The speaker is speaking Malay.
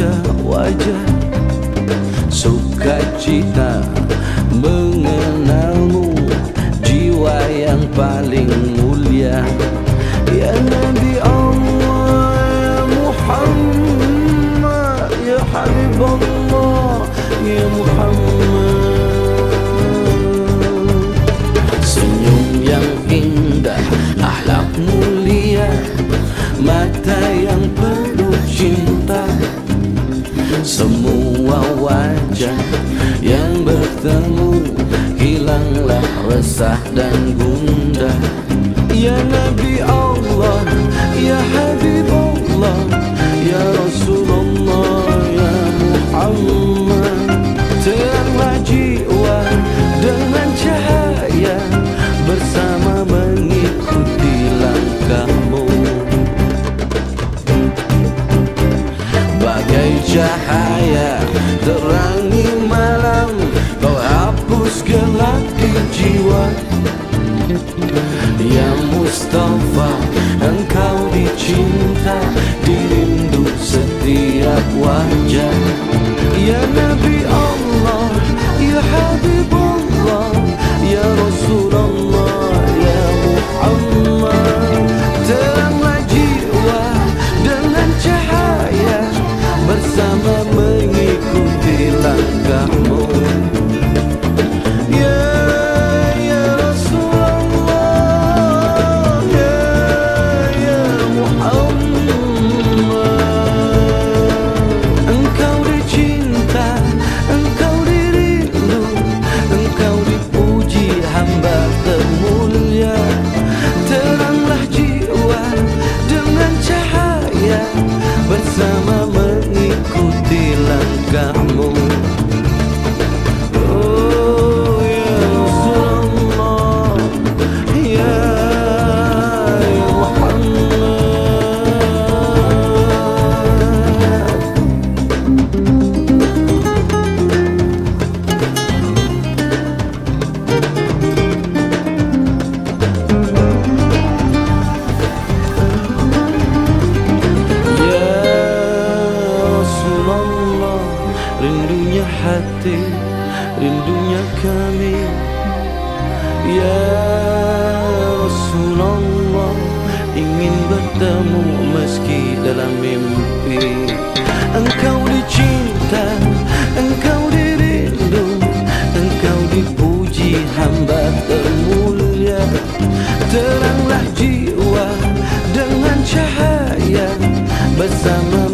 wajah-wajah sukacita mengenalmu, jiwa yang paling mulia. Ya Nabi Allah, ya Muhammad, ya Habib Allah, ya Muhammad. Senyum yang indah, akhlak mulia, mata yang penuh cinta, semua wajah yang bertemu hilanglah resah dan gundah. Ya Nabi Allah, ya Habib Allah, ya Rasulullah, ya Muhammad. Teranglah jiwa dengan cahaya, bersama mengikuti langkahmu. Bagai cahaya terangi malam, kau hapus gelap di jiwa. Ya Mustafa, engkau dicinta, dirindu setiap wajah. Ya Nabi Allah, ya Habib Allah, ya Rasulullah, ya Muhammad. Teranglah jiwa dengan cahaya, bersama mengikuti langkahmu. Bersama mengikuti langkahmu. Oh ya Rasulullah, ya Muhammad. Rindunya hati, rindunya kami. Ya Rasulullah, ingin bertemu meski dalam mimpi. Engkau dicinta, engkau dirindu, engkau dipuji, hamba termulia. Teranglah jiwa dengan cahaya, bersama